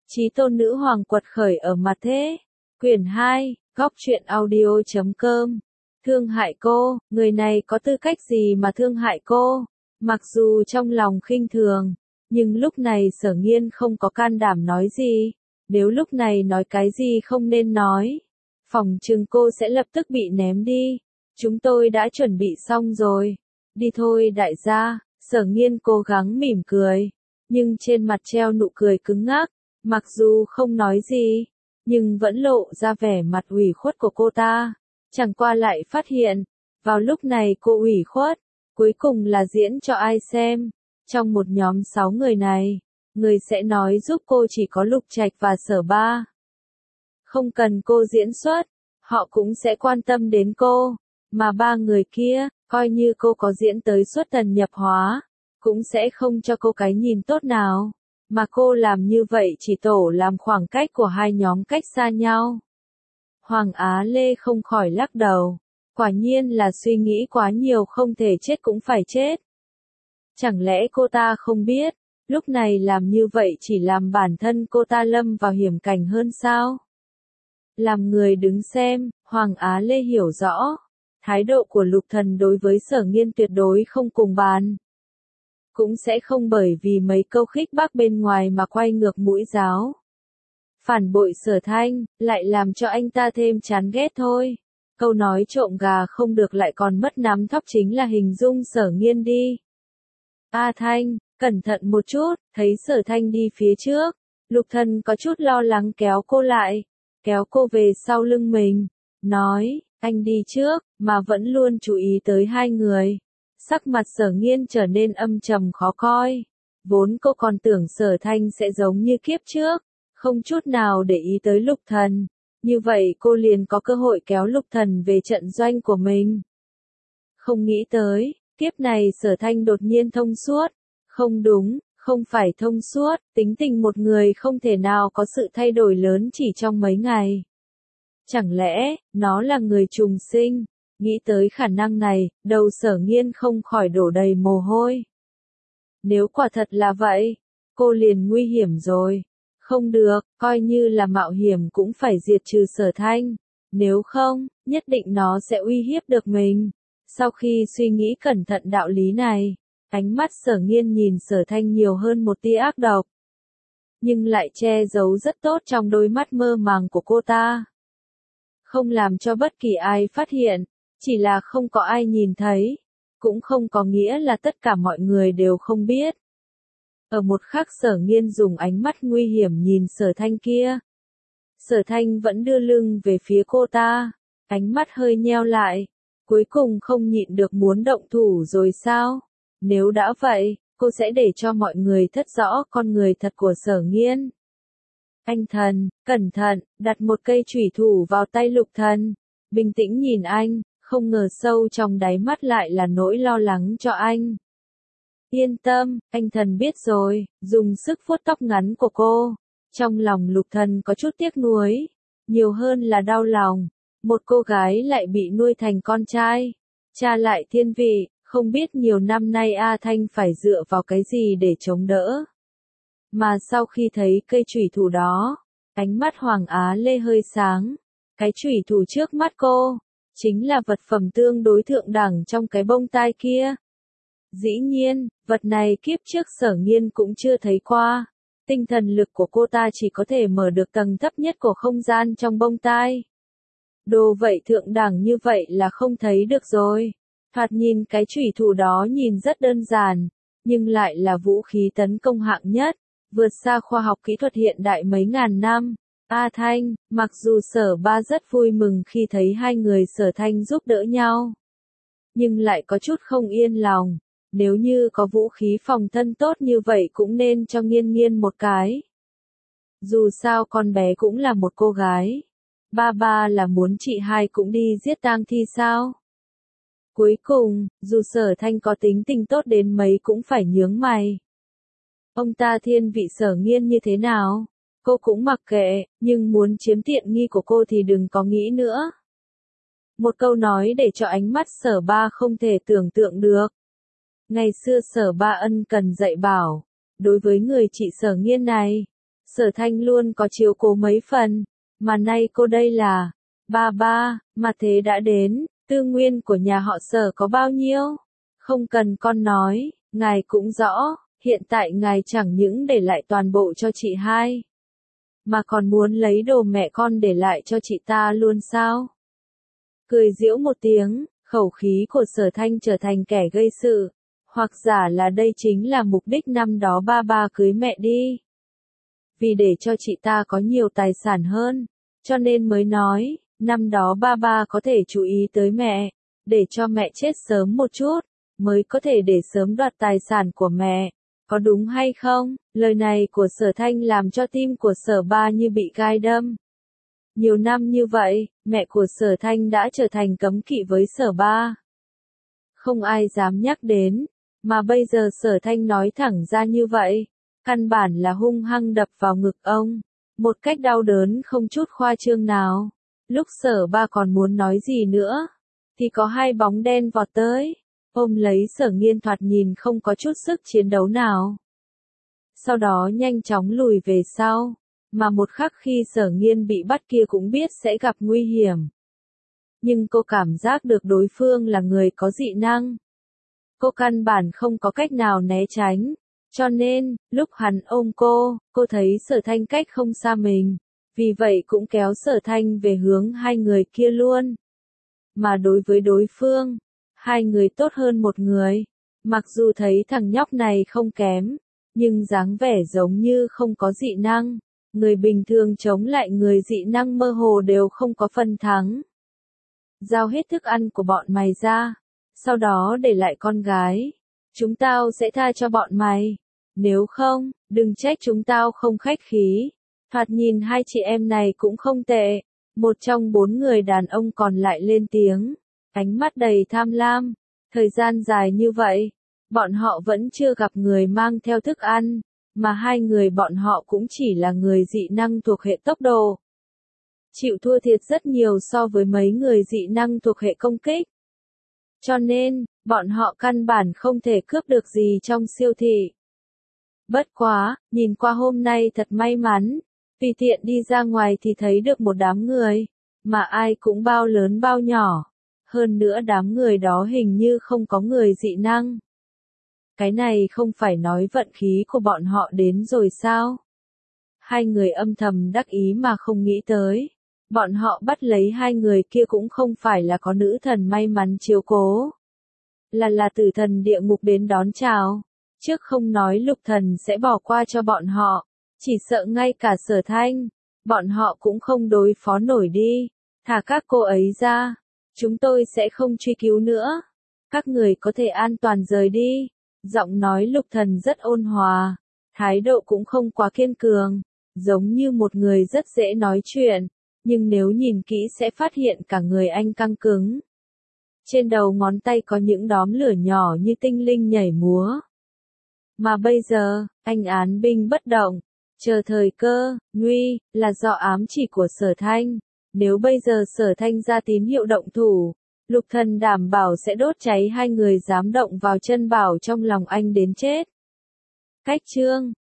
Chí tôn nữ hoàng quật khởi ở mặt thế. Quyển 2, góc truyện audio.com. Thương hại cô, người này có tư cách gì mà thương hại cô? Mặc dù trong lòng khinh thường, nhưng lúc này Sở Nghiên không có can đảm nói gì. Nếu lúc này nói cái gì không nên nói, phòng chừng cô sẽ lập tức bị ném đi. Chúng tôi đã chuẩn bị xong rồi. Đi thôi đại gia. Sở Nghiên cố gắng mỉm cười, nhưng trên mặt treo nụ cười cứng ngắc. Mặc dù không nói gì, nhưng vẫn lộ ra vẻ mặt ủy khuất của cô ta. Chẳng qua lại phát hiện, vào lúc này cô ủy khuất, cuối cùng là diễn cho ai xem. Trong một nhóm 6 người này, người sẽ nói giúp cô chỉ có Lục Trạch và Sở Ba. Không cần cô diễn xuất, họ cũng sẽ quan tâm đến cô. Mà 3 người kia, coi như cô có diễn tới xuất thần nhập hóa, cũng sẽ không cho cô cái nhìn tốt nào. Mà cô làm như vậy chỉ tổ làm khoảng cách của hai nhóm cách xa nhau. Hoàng Á Lê không khỏi lắc đầu. Quả nhiên là suy nghĩ quá nhiều, không thể chết cũng phải chết. Chẳng lẽ cô ta không biết, lúc này làm như vậy chỉ làm bản thân cô ta lâm vào hiểm cảnh hơn sao? Làm người đứng xem, Hoàng Á Lê hiểu rõ. Thái độ của Lục Thần đối với Sở Nghiên tuyệt đối không cùng bàn. Cũng sẽ không bởi vì mấy câu khích bác bên ngoài mà quay ngược mũi giáo. Phản bội Sở Thanh, lại làm cho anh ta thêm chán ghét thôi. Câu nói trộm gà không được lại còn mất nắm thóc chính là hình dung Sở Nghiên đi. A Thanh, cẩn thận một chút, thấy Sở Thanh đi phía trước. Lục Thần có chút lo lắng kéo cô lại, kéo cô về sau lưng mình, nói, anh đi trước, mà vẫn luôn chú ý tới hai người. Sắc mặt Sở Nghiên trở nên âm trầm khó coi. Vốn cô còn tưởng Sở Thanh sẽ giống như kiếp trước, không chút nào để ý tới Lục Thần. Như vậy cô liền có cơ hội kéo Lục Thần về trận doanh của mình. Không nghĩ tới, kiếp này Sở Thanh đột nhiên thông suốt. Không đúng, không phải thông suốt, tính tình một người không thể nào có sự thay đổi lớn chỉ trong mấy ngày. Chẳng lẽ, nó là người trùng sinh? Nghĩ tới khả năng này, đầu Sở Nghiên không khỏi đổ đầy mồ hôi. Nếu quả thật là vậy, cô liền nguy hiểm rồi. Không được, coi như là mạo hiểm cũng phải diệt trừ Sở Thanh. Nếu không, nhất định nó sẽ uy hiếp được mình. Sau khi suy nghĩ cẩn thận đạo lý này, ánh mắt Sở Nghiên nhìn Sở Thanh nhiều hơn một tia ác độc. Nhưng lại che giấu rất tốt trong đôi mắt mơ màng của cô ta. Không làm cho bất kỳ ai phát hiện, chỉ là không có ai nhìn thấy, cũng không có nghĩa là tất cả mọi người đều không biết. Ở một khắc Sở Nghiên dùng ánh mắt nguy hiểm nhìn Sở Thanh kia. Sở Thanh vẫn đưa lưng về phía cô ta, ánh mắt hơi nheo lại, cuối cùng không nhịn được muốn động thủ rồi sao? Nếu đã vậy, cô sẽ để cho mọi người thất rõ con người thật của Sở Nghiên. Anh Thần, cẩn thận, đặt một cây chủy thủ vào tay Lục Thần, bình tĩnh nhìn anh, không ngờ sâu trong đáy mắt lại là nỗi lo lắng cho anh. Yên tâm, anh Thần biết rồi, dùng sức vuốt tóc ngắn của cô. Trong lòng Lục Thần có chút tiếc nuối, nhiều hơn là đau lòng. Một cô gái lại bị nuôi thành con trai, cha lại thiên vị, không biết nhiều năm nay A Thanh phải dựa vào cái gì để chống đỡ. Mà sau khi thấy cây chủy thủ đó, ánh mắt Hoàng Á Lê hơi sáng. Cái chủy thủ trước mắt cô, chính là vật phẩm tương đối thượng đẳng trong cái bông tai kia. Dĩ nhiên, vật này kiếp trước Sở Nghiên cũng chưa thấy qua. Tinh thần lực của cô ta chỉ có thể mở được tầng thấp nhất của không gian trong bông tai. Đồ vậy thượng đẳng như vậy là không thấy được rồi. Thoạt nhìn cái chủy thủ đó nhìn rất đơn giản, nhưng lại là vũ khí tấn công hạng nhất, vượt xa khoa học kỹ thuật hiện đại mấy ngàn năm. A Thanh, mặc dù Sở Ba rất vui mừng khi thấy hai người Sở Thanh giúp đỡ nhau, nhưng lại có chút không yên lòng. Nếu như có vũ khí phòng thân tốt như vậy cũng nên cho Nghiên Nghiên một cái. Dù sao con bé cũng là một cô gái. Ba là muốn chị hai cũng đi giết tang thi sao? Cuối cùng, dù Sở Thanh có tính tình tốt đến mấy cũng phải nhướng mày. Ông ta thiên vị Sở Nghiên như thế nào? Cô cũng mặc kệ, nhưng muốn chiếm tiện nghi của cô thì đừng có nghĩ nữa. Một câu nói để cho ánh mắt Sở Ba không thể tưởng tượng được. Ngày xưa Sở Ba ân cần dạy bảo, đối với người chị Sở Nghiên này, Sở Thanh luôn có chiếu cố mấy phần, mà nay cô đây là ba, mà thế đã đến, tư nguyên của nhà họ Sở có bao nhiêu? Không cần con nói, ngài cũng rõ, hiện tại ngài chẳng những để lại toàn bộ cho chị hai, mà còn muốn lấy đồ mẹ con để lại cho chị ta luôn sao? Cười giễu một tiếng, khẩu khí của Sở Thanh trở thành kẻ gây sự, hoặc giả là đây chính là mục đích năm đó ba cưới mẹ đi. Vì để cho chị ta có nhiều tài sản hơn, cho nên mới nói, năm đó ba có thể chú ý tới mẹ, để cho mẹ chết sớm một chút, mới có thể để sớm đoạt tài sản của mẹ. Có đúng hay không? Lời này của Sở Thanh làm cho tim của Sở Ba như bị gai đâm. Nhiều năm như vậy, mẹ của Sở Thanh đã trở thành cấm kỵ với Sở Ba. Không ai dám nhắc đến, mà bây giờ Sở Thanh nói thẳng ra như vậy, căn bản là hung hăng đập vào ngực ông, một cách đau đớn không chút khoa trương nào. Lúc Sở Ba còn muốn nói gì nữa, thì có hai bóng đen vọt tới, ôm lấy Sở Nghiên thoạt nhìn không có chút sức chiến đấu nào. Sau đó nhanh chóng lùi về sau, mà một khắc khi Sở Nghiên bị bắt kia cũng biết sẽ gặp nguy hiểm. Nhưng cô cảm giác được đối phương là người có dị năng. Cô căn bản không có cách nào né tránh, cho nên, lúc hắn ôm cô thấy Sở Thanh cách không xa mình, vì vậy cũng kéo Sở Thanh về hướng hai người kia luôn. Mà đối với đối phương, hai người tốt hơn một người, mặc dù thấy thằng nhóc này không kém, nhưng dáng vẻ giống như không có dị năng, người bình thường chống lại người dị năng mơ hồ đều không có phần thắng. Giao hết thức ăn của bọn mày ra, sau đó để lại con gái, chúng tao sẽ tha cho bọn mày, nếu không, đừng trách chúng tao không khách khí. Thoạt nhìn hai chị em này cũng không tệ, một trong bốn người đàn ông còn lại lên tiếng, ánh mắt đầy tham lam, thời gian dài như vậy, bọn họ vẫn chưa gặp người mang theo thức ăn, mà hai người bọn họ cũng chỉ là người dị năng thuộc hệ tốc độ. Chịu thua thiệt rất nhiều so với mấy người dị năng thuộc hệ công kích. Cho nên, bọn họ căn bản không thể cướp được gì trong siêu thị. Bất quá, nhìn qua hôm nay thật may mắn, tùy tiện đi ra ngoài thì thấy được một đám người, mà ai cũng bao lớn bao nhỏ. Hơn nữa đám người đó hình như không có người dị năng. Cái này không phải nói vận khí của bọn họ đến rồi sao? Hai người âm thầm đắc ý mà không nghĩ tới. Bọn họ bắt lấy hai người kia cũng không phải là có nữ thần may mắn chiếu cố. Là tử thần địa ngục đến đón chào. Trước không nói lục thần sẽ bỏ qua cho bọn họ, chỉ sợ ngay cả Sở Thanh, bọn họ cũng không đối phó nổi đi. Thả các cô ấy ra, chúng tôi sẽ không truy cứu nữa. Các người có thể an toàn rời đi. Giọng nói lục thần rất ôn hòa, thái độ cũng không quá kiên cường, giống như một người rất dễ nói chuyện, nhưng nếu nhìn kỹ sẽ phát hiện cả người anh căng cứng. Trên đầu ngón tay có những đốm lửa nhỏ như tinh linh nhảy múa. Mà bây giờ, anh án binh bất động, chờ thời cơ, nguy, là do ám chỉ của Sở Thanh. Nếu bây giờ Sở Thanh ra tín hiệu động thủ, lục thần đảm bảo sẽ đốt cháy hai người dám động vào chân bảo trong lòng anh đến chết. Cách chương